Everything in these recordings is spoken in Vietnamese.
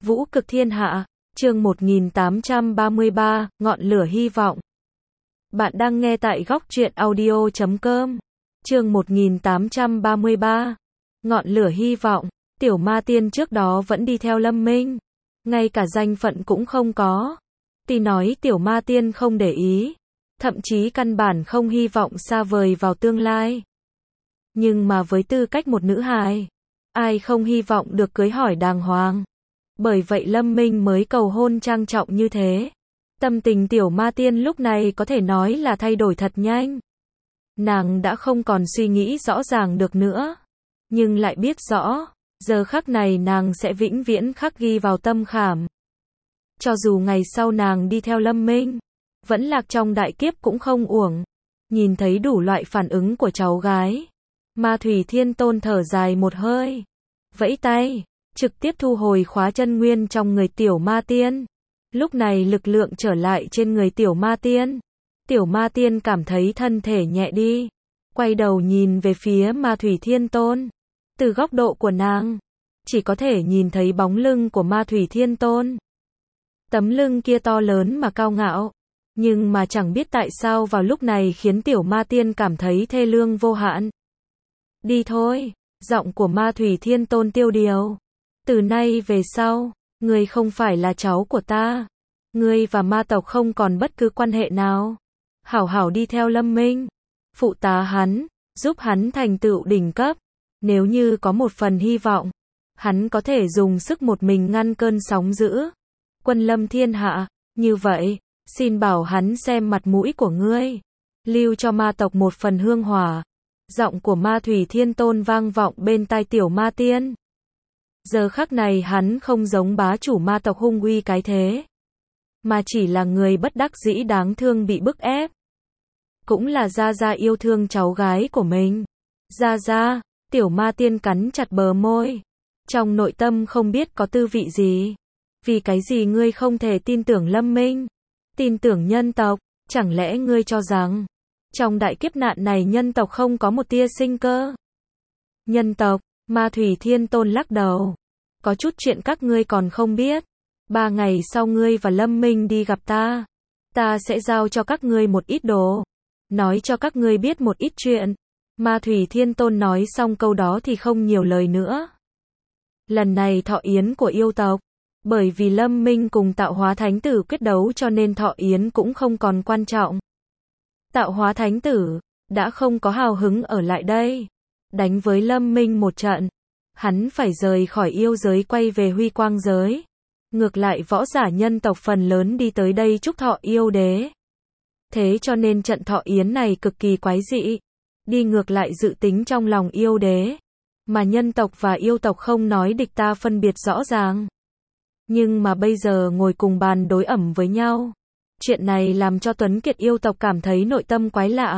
Vũ cực thiên hạ, chương 1833, ngọn lửa hy vọng. Bạn đang nghe tại góc truyện audio.com. Chương 1833, ngọn lửa hy vọng. Tiểu ma tiên trước đó vẫn đi theo Lâm Minh, ngay cả danh phận cũng không có. Tuy nói tiểu ma tiên không để ý, thậm chí căn bản không hy vọng xa vời vào tương lai. Nhưng mà với tư cách một nữ hài, ai không hy vọng được cưới hỏi đàng hoàng. Bởi vậy Lâm Minh mới cầu hôn trang trọng như thế. Tâm tình tiểu ma tiên lúc này có thể nói là thay đổi thật nhanh. Nàng đã không còn suy nghĩ rõ ràng được nữa, nhưng lại biết rõ, giờ khắc này nàng sẽ vĩnh viễn khắc ghi vào tâm khảm. Cho dù ngày sau nàng đi theo Lâm Minh, vẫn lạc trong đại kiếp cũng không uổng. Nhìn thấy đủ loại phản ứng của cháu gái, Ma Thủy Thiên Tôn thở dài một hơi, vẫy tay, trực tiếp thu hồi khóa chân nguyên trong người tiểu ma tiên. Lúc này lực lượng trở lại trên người tiểu ma tiên. Tiểu ma tiên cảm thấy thân thể nhẹ đi, quay đầu nhìn về phía Ma Thủy Thiên Tôn. Từ góc độ của nàng, chỉ có thể nhìn thấy bóng lưng của Ma Thủy Thiên Tôn. Tấm lưng kia to lớn mà cao ngạo, nhưng mà chẳng biết tại sao vào lúc này khiến tiểu ma tiên cảm thấy thê lương vô hạn. Đi thôi, giọng của Ma Thủy Thiên Tôn tiêu điều. Từ nay về sau, ngươi không phải là cháu của ta. Ngươi và ma tộc không còn bất cứ quan hệ nào. Hảo hảo đi theo Lâm Minh, phụ tá hắn, giúp hắn thành tựu đỉnh cấp. Nếu như có một phần hy vọng, hắn có thể dùng sức một mình ngăn cơn sóng dữ, quân lâm thiên hạ. Như vậy, xin bảo hắn xem mặt mũi của ngươi, lưu cho ma tộc một phần hương hỏa. Giọng của Ma Thủy Thiên Tôn vang vọng bên tai tiểu ma tiên. Giờ khắc này hắn không giống bá chủ ma tộc hung uy cái thế, mà chỉ là người bất đắc dĩ đáng thương bị bức ép. Cũng là Gia Gia yêu thương cháu gái của mình. Gia Gia, tiểu ma tiên cắn chặt bờ môi. Trong nội tâm không biết có tư vị gì. Vì cái gì ngươi không thể tin tưởng Lâm Minh? Tin tưởng nhân tộc? Chẳng lẽ ngươi cho rằng trong đại kiếp nạn này nhân tộc không có một tia sinh cơ? Nhân tộc? Ma Thủy Thiên Tôn lắc đầu. Có chút chuyện các ngươi còn không biết. 3 ngày sau ngươi và Lâm Minh đi gặp ta. Ta sẽ giao cho các ngươi một ít đồ. Nói cho các ngươi biết một ít chuyện. Ma Thủy Thiên Tôn nói xong câu đó thì không nhiều lời nữa. Lần này thọ yến của yêu tộc, bởi vì Lâm Minh cùng Tạo Hóa Thánh Tử quyết đấu cho nên thọ yến cũng không còn quan trọng. Tạo Hóa Thánh Tử đã không có hào hứng ở lại đây. Đánh với Lâm Minh một trận, hắn phải rời khỏi yêu giới quay về Huy Quang giới. Ngược lại võ giả nhân tộc phần lớn đi tới đây chúc thọ yêu đế. Thế cho nên trận thọ yến này cực kỳ quái dị, đi ngược lại dự tính trong lòng yêu đế. Mà nhân tộc và yêu tộc không nói địch ta phân biệt rõ ràng. Nhưng mà bây giờ ngồi cùng bàn đối ẩm với nhau. Chuyện này làm cho Tuấn Kiệt yêu tộc cảm thấy nội tâm quái lạ.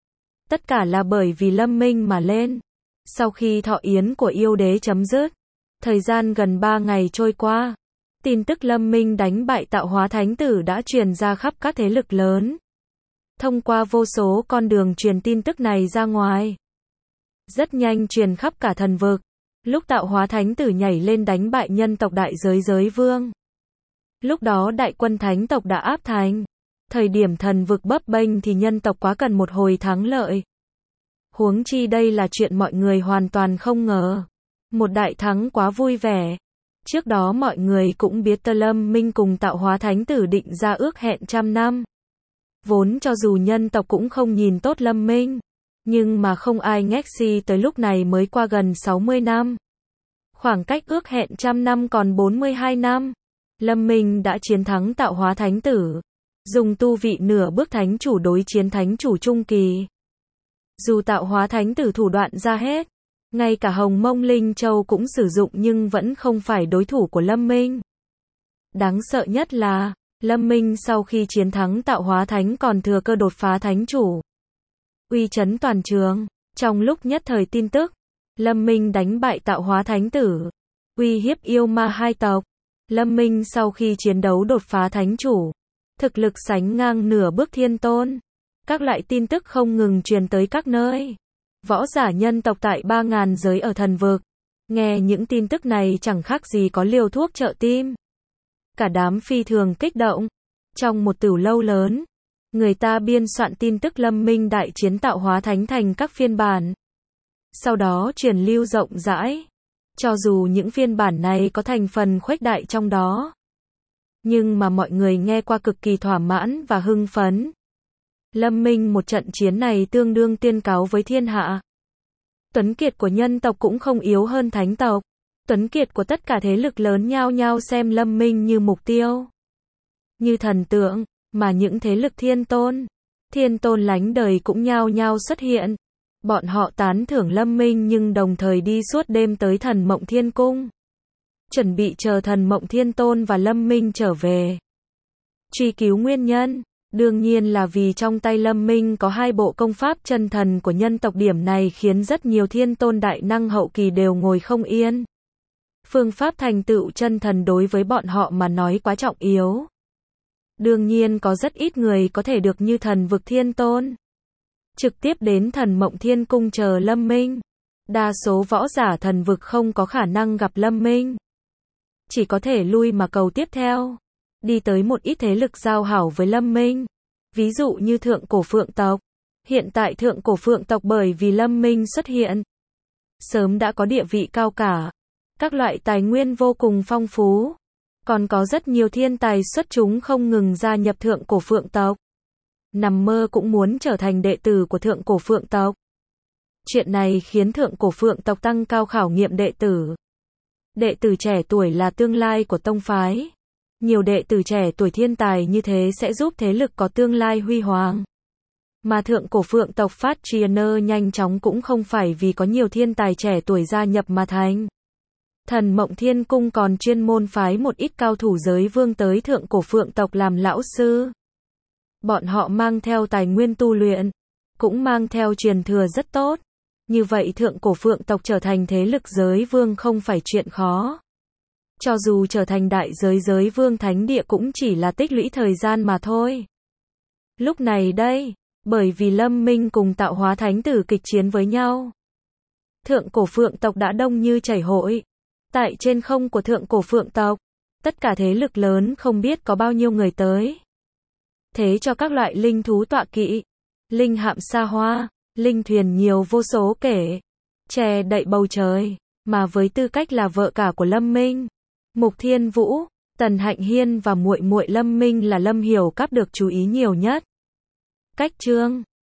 Tất cả là bởi vì Lâm Minh mà lên. Sau khi thọ yến của yêu đế chấm dứt, thời gian gần 3 ngày trôi qua, tin tức Lâm Minh đánh bại Tạo Hóa Thánh Tử đã truyền ra khắp các thế lực lớn. Thông qua vô số con đường truyền tin tức này ra ngoài, rất nhanh truyền khắp cả thần vực. Lúc Tạo Hóa Thánh Tử nhảy lên đánh bại nhân tộc đại giới giới vương, lúc đó đại quân thánh tộc đã áp thành. Thời điểm thần vực bấp bênh thì nhân tộc quá cần một hồi thắng lợi. Huống chi đây là chuyện mọi người hoàn toàn không ngờ. Một đại thắng quá vui vẻ. Trước đó mọi người cũng biết Lâm Minh cùng Tạo Hóa Thánh Tử định ra ước hẹn 100 năm. Vốn cho dù nhân tộc cũng không nhìn tốt Lâm Minh, nhưng mà không ai ngách gì tới lúc này mới qua gần 60 năm. Khoảng cách ước hẹn 100 năm còn 42 năm. Lâm Minh đã chiến thắng Tạo Hóa Thánh Tử, dùng tu vị nửa bước thánh chủ đối chiến thánh chủ trung kỳ. Dù Tạo Hóa Thánh Tử thủ đoạn ra hết, ngay cả Hồng Mông Linh Châu cũng sử dụng nhưng vẫn không phải đối thủ của Lâm Minh. Đáng sợ nhất là, Lâm Minh sau khi chiến thắng Tạo Hóa Thánh còn thừa cơ đột phá thánh chủ. Uy chấn toàn trường, trong lúc nhất thời tin tức, Lâm Minh đánh bại Tạo Hóa Thánh Tử, uy hiếp yêu ma hai tộc. Lâm Minh sau khi chiến đấu đột phá thánh chủ, thực lực sánh ngang nửa bước thiên tôn. Các loại tin tức không ngừng truyền tới các nơi. Võ giả nhân tộc tại 3000 giới ở thần vực Nghe những tin tức này chẳng khác gì có liều thuốc trợ tim. Cả đám phi thường kích động. Trong một tửu lâu lớn, người ta biên soạn tin tức Lâm Minh đại chiến tạo hóa thánh thành các phiên bản. Sau đó truyền lưu rộng rãi. Cho dù những phiên bản này có thành phần khuếch đại trong đó, nhưng mà mọi người nghe qua cực kỳ thỏa mãn và hưng phấn. Lâm Minh một trận chiến này tương đương tiên cáo với thiên hạ. Tuấn kiệt của nhân tộc cũng không yếu hơn thánh tộc. Tuấn kiệt của tất cả thế lực lớn nhao nhao xem Lâm Minh như mục tiêu, như thần tượng, mà những thế lực thiên tôn lánh đời cũng nhao nhao xuất hiện. Bọn họ tán thưởng Lâm Minh nhưng đồng thời đi suốt đêm tới Thần Mộng Thiên Cung, chuẩn bị chờ Thần Mộng Thiên Tôn và Lâm Minh trở về. Truy cứu nguyên nhân, đương nhiên là vì trong tay Lâm Minh có 2 bộ công pháp chân thần của nhân tộc, điểm này khiến rất nhiều thiên tôn đại năng hậu kỳ đều ngồi không yên. Phương pháp thành tựu chân thần đối với bọn họ mà nói quá trọng yếu. Đương nhiên có rất ít người có thể được như Thần Vực Thiên Tôn trực tiếp đến Thần Mộng Thiên Cung chờ Lâm Minh. Đa số võ giả thần vực không có khả năng gặp Lâm Minh, chỉ có thể lui mà cầu tiếp theo, đi tới một ít thế lực giao hảo với Lâm Minh. Ví dụ như Thượng Cổ Phượng tộc. Hiện tại Thượng Cổ Phượng tộc bởi vì Lâm Minh xuất hiện, sớm đã có địa vị cao cả, các loại tài nguyên vô cùng phong phú, còn có rất nhiều thiên tài xuất chúng không ngừng gia nhập Thượng Cổ Phượng tộc. Nằm mơ cũng muốn trở thành đệ tử của Thượng Cổ Phượng tộc. Chuyện này khiến Thượng Cổ Phượng tộc tăng cao khảo nghiệm đệ tử. Đệ tử trẻ tuổi là tương lai của tông phái. Nhiều đệ tử trẻ tuổi thiên tài như thế sẽ giúp thế lực có tương lai huy hoàng. Mà Thượng Cổ Phượng tộc phát triển nhanh chóng cũng không phải vì có nhiều thiên tài trẻ tuổi gia nhập mà thành. Thần Mộng Thiên Cung còn chuyên môn phái một ít cao thủ giới vương tới Thượng Cổ Phượng tộc làm lão sư. Bọn họ mang theo tài nguyên tu luyện, cũng mang theo truyền thừa rất tốt. Như vậy Thượng Cổ Phượng tộc trở thành thế lực giới vương không phải chuyện khó. Cho dù trở thành đại giới vương thánh địa cũng chỉ là tích lũy thời gian mà thôi. Lúc này đây, bởi vì Lâm Minh cùng tạo hóa thánh tử kịch chiến với nhau, Thượng Cổ Phượng tộc đã đông như chảy hội. Tại trên không của Thượng Cổ Phượng tộc, tất cả thế lực lớn không biết có bao nhiêu người tới. Thế cho các loại linh thú tọa kỵ, linh hạm xa hoa, linh thuyền nhiều vô số kể, che đậy bầu trời. Mà với tư cách là vợ cả của Lâm Minh, Mục Thiên Vũ, Tần Hạnh Hiên và muội muội Lâm Minh là Lâm Hiểu Cáp được chú ý nhiều nhất. Cách chương